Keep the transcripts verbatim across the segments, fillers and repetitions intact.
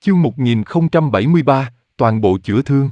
Chương một nghìn không trăm bảy mươi ba, toàn bộ chữa thương.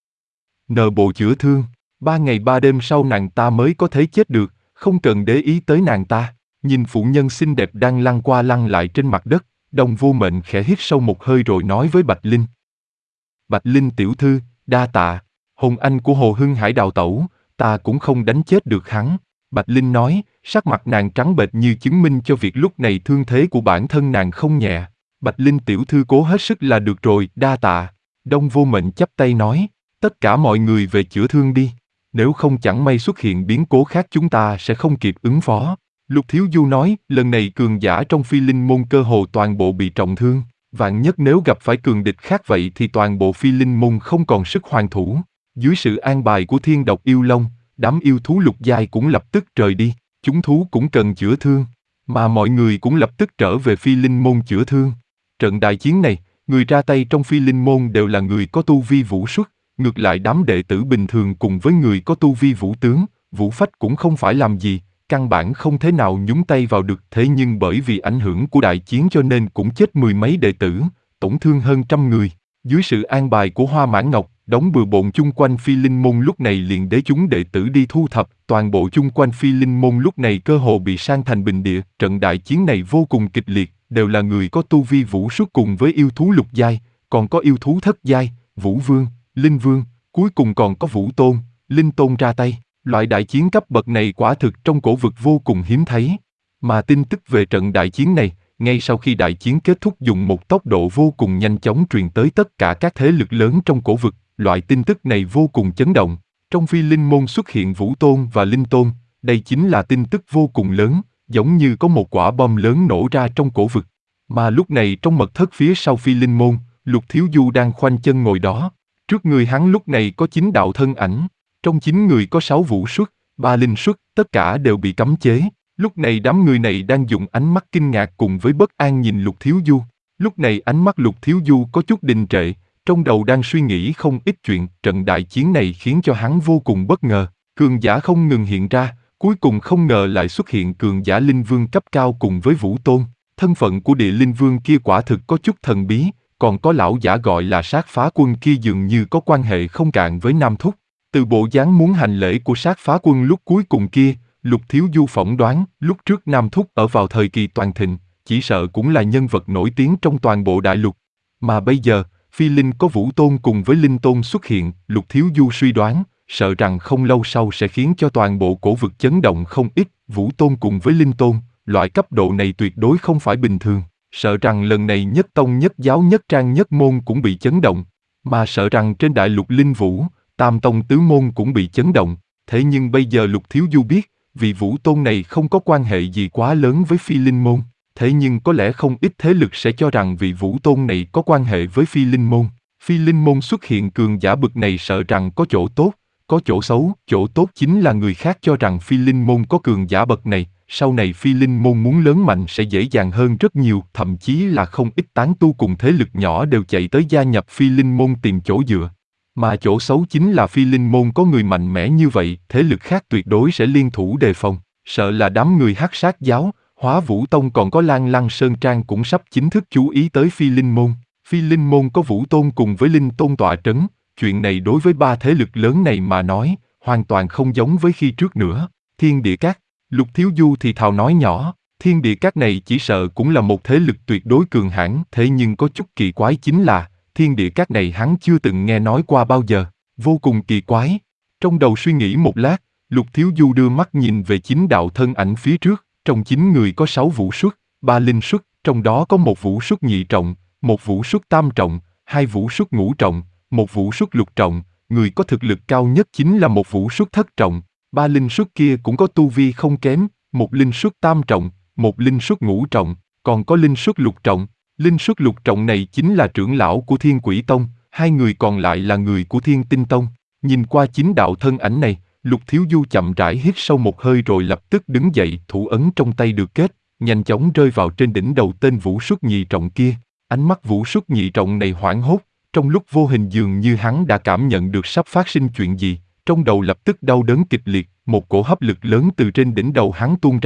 Nợ bộ chữa thương, ba ngày ba đêm sau nàng ta mới có thể chết được, không cần để ý tới nàng ta. Nhìn phụ nhân xinh đẹp đang lăn qua lăn lại trên mặt đất, Đồng Vô Mệnh khẽ hít sâu một hơi rồi nói với Bạch Linh. Bạch Linh tiểu thư, đa tạ, hồn anh của Hồ Hưng Hải đào tẩu, ta cũng không đánh chết được hắn. Bạch Linh nói, sắc mặt nàng trắng bệch như chứng minh cho việc lúc này thương thế của bản thân nàng không nhẹ. Bạch Linh tiểu thư cố hết sức là được rồi, đa tạ. Đông Vô Mệnh chắp tay nói, tất cả mọi người về chữa thương đi. Nếu không chẳng may xuất hiện biến cố khác chúng ta sẽ không kịp ứng phó. Lục Thiếu Du nói, lần này cường giả trong Phi Linh môn cơ hồ toàn bộ bị trọng thương. Vạn nhất nếu gặp phải cường địch khác vậy thì toàn bộ Phi Linh môn không còn sức hoàn thủ. Dưới sự an bài của Thiên Độc Yêu Long, đám yêu thú lục giai cũng lập tức rời đi. Chúng thú cũng cần chữa thương, mà mọi người cũng lập tức trở về Phi Linh môn chữa thương. Trận đại chiến này, người ra tay trong Phi Linh môn đều là người có tu vi vũ xuất, ngược lại đám đệ tử bình thường cùng với người có tu vi vũ tướng, vũ phách cũng không phải làm gì, căn bản không thể nào nhúng tay vào được. Thế nhưng bởi vì ảnh hưởng của đại chiến cho nên cũng chết mười mấy đệ tử, tổn thương hơn trăm người. Dưới sự an bài của Hoa Mãn Ngọc, đóng bừa bộn chung quanh Phi Linh môn lúc này liền để chúng đệ tử đi thu thập. Toàn bộ chung quanh Phi Linh môn lúc này cơ hồ bị san thành bình địa. Trận đại chiến này vô cùng kịch liệt, đều là người có tu vi vũ xuất cùng với yêu thú lục giai, còn có yêu thú thất giai, Vũ Vương, Linh Vương, cuối cùng còn có Vũ Tôn, Linh Tôn ra tay. Loại đại chiến cấp bậc này quả thực trong cổ vực vô cùng hiếm thấy. Mà tin tức về trận đại chiến này, ngay sau khi đại chiến kết thúc dùng một tốc độ vô cùng nhanh chóng truyền tới tất cả các thế lực lớn trong cổ vực. Loại tin tức này vô cùng chấn động. Trong Phi Linh môn xuất hiện Vũ Tôn và Linh Tôn, đây chính là tin tức vô cùng lớn, giống như có một quả bom lớn nổ ra trong cổ vực. Mà lúc này trong mật thất phía sau Phi Linh môn, Lục Thiếu Du đang khoanh chân ngồi đó. Trước người hắn lúc này có chín đạo thân ảnh. Trong chín người có sáu vũ xuất, ba linh xuất, tất cả đều bị cấm chế. Lúc này đám người này đang dùng ánh mắt kinh ngạc cùng với bất an nhìn Lục Thiếu Du. Lúc này ánh mắt Lục Thiếu Du có chút đình trệ, trong đầu đang suy nghĩ không ít chuyện. Trận đại chiến này khiến cho hắn vô cùng bất ngờ. Cường giả không ngừng hiện ra, cuối cùng không ngờ lại xuất hiện cường giả linh vương cấp cao cùng với Vũ Tôn. Thân phận của địa linh vương kia quả thực có chút thần bí, còn có lão giả gọi là Sát Phá Quân kia dường như có quan hệ không cạn với Nam Thúc. Từ bộ dáng muốn hành lễ của Sát Phá Quân lúc cuối cùng kia, Lục Thiếu Du phỏng đoán lúc trước Nam Thúc ở vào thời kỳ toàn thịnh, chỉ sợ cũng là nhân vật nổi tiếng trong toàn bộ đại lục. Mà bây giờ, Phi Linh có Vũ Tôn cùng với Linh Tôn xuất hiện, Lục Thiếu Du suy đoán, sợ rằng không lâu sau sẽ khiến cho toàn bộ cổ vực chấn động không ít. Vũ Tôn cùng với Linh Tôn, loại cấp độ này tuyệt đối không phải bình thường. Sợ rằng lần này nhất tông nhất giáo nhất trang nhất môn cũng bị chấn động. Mà sợ rằng trên đại lục Linh Vũ, tam tông tứ môn cũng bị chấn động. Thế nhưng bây giờ Lục Thiếu Du biết, vì Vũ Tôn này không có quan hệ gì quá lớn với Phi Linh môn. Thế nhưng có lẽ không ít thế lực sẽ cho rằng vị Vũ Tôn này có quan hệ với Phi Linh môn. Phi Linh môn xuất hiện cường giả bực này sợ rằng có chỗ tốt, có chỗ xấu. Chỗ tốt chính là người khác cho rằng Phi Linh môn có cường giả bậc này, sau này Phi Linh môn muốn lớn mạnh sẽ dễ dàng hơn rất nhiều, thậm chí là không ít tán tu cùng thế lực nhỏ đều chạy tới gia nhập Phi Linh môn tìm chỗ dựa. Mà chỗ xấu chính là Phi Linh môn có người mạnh mẽ như vậy, thế lực khác tuyệt đối sẽ liên thủ đề phòng, sợ là đám người Hắc Sát giáo, Hóa Vũ Tông còn có Lan Lăng Sơn Trang cũng sắp chính thức chú ý tới Phi Linh môn. Phi Linh môn có Vũ Tôn cùng với Linh Tôn tọa trấn, chuyện này đối với ba thế lực lớn này mà nói, hoàn toàn không giống với khi trước nữa. Thiên Địa Các, Lục Thiếu Du thì thào nói nhỏ, Thiên Địa Các này chỉ sợ cũng là một thế lực tuyệt đối cường hãn, thế nhưng có chút kỳ quái chính là, Thiên Địa Các này hắn chưa từng nghe nói qua bao giờ, vô cùng kỳ quái. Trong đầu suy nghĩ một lát, Lục Thiếu Du đưa mắt nhìn về chín đạo thân ảnh phía trước, trong chín người có sáu vũ xuất, ba linh xuất, trong đó có một vũ xuất nhị trọng, một vũ xuất tam trọng, hai vũ xuất ngũ trọng, một vũ xuất lục trọng, người có thực lực cao nhất chính là một vũ xuất thất trọng, ba linh xuất kia cũng có tu vi không kém, một linh xuất tam trọng, một linh xuất ngũ trọng, còn có linh xuất lục trọng. Linh xuất lục trọng này chính là trưởng lão của Thiên Quỷ Tông, hai người còn lại là người của Thiên Tinh Tông. Nhìn qua chín đạo thân ảnh này, Lục Thiếu Du chậm rãi hít sâu một hơi rồi lập tức đứng dậy, thủ ấn trong tay được kết, nhanh chóng rơi vào trên đỉnh đầu tên vũ xuất nhị trọng kia. Ánh mắt vũ xuất nhị trọng này hoảng hốt, trong lúc vô hình dường như hắn đã cảm nhận được sắp phát sinh chuyện gì, trong đầu lập tức đau đớn kịch liệt, một cổ hấp lực lớn từ trên đỉnh đầu hắn tuôn ra,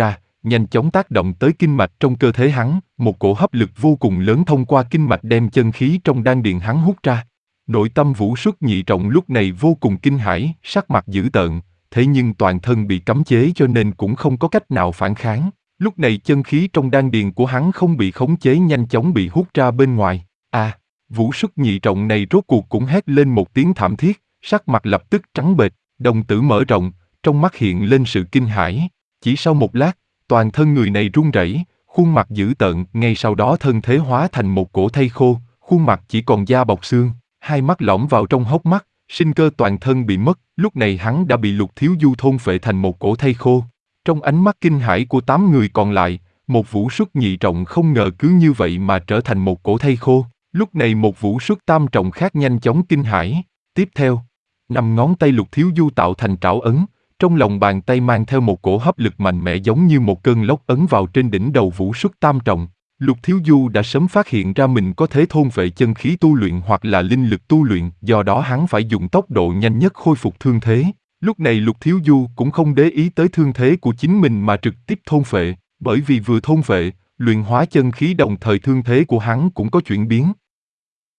nhanh chóng tác động tới kinh mạch trong cơ thể hắn, một cổ hấp lực vô cùng lớn thông qua kinh mạch đem chân khí trong đan điền hắn hút ra. Nội tâm Vũ Xuất Nhị Trọng lúc này vô cùng kinh hãi, sắc mặt dữ tợn, thế nhưng toàn thân bị cấm chế cho nên cũng không có cách nào phản kháng. Lúc này chân khí trong đan điền của hắn không bị khống chế nhanh chóng bị hút ra bên ngoài. À, Vũ Xuất Nhị Trọng này rốt cuộc cũng hét lên một tiếng thảm thiết, sắc mặt lập tức trắng bệch, đồng tử mở rộng, trong mắt hiện lên sự kinh hãi. Chỉ sau một lát, toàn thân người này run rẩy, khuôn mặt dữ tợn, ngay sau đó thân thể hóa thành một cổ thây khô, khuôn mặt chỉ còn da bọc xương, hai mắt lõm vào trong hốc mắt, sinh cơ toàn thân bị mất, lúc này hắn đã bị Lục Thiếu Du thôn phệ thành một cổ thây khô. Trong ánh mắt kinh hãi của tám người còn lại, một Vũ Xuất Nhị Trọng không ngờ cứ như vậy mà trở thành một cổ thây khô. Lúc này một Vũ Xuất Tam Trọng khác nhanh chóng kinh hãi. Tiếp theo, năm ngón tay Lục Thiếu Du tạo thành trảo ấn, trong lòng bàn tay mang theo một cổ hấp lực mạnh mẽ giống như một cơn lốc ấn vào trên đỉnh đầu Vũ Xuất Tam Trọng. Lục Thiếu Du đã sớm phát hiện ra mình có thể thôn phệ chân khí tu luyện hoặc là linh lực tu luyện, do đó hắn phải dùng tốc độ nhanh nhất khôi phục thương thế. Lúc này Lục Thiếu Du cũng không để ý tới thương thế của chính mình mà trực tiếp thôn phệ, bởi vì vừa thôn phệ, luyện hóa chân khí đồng thời thương thế của hắn cũng có chuyển biến.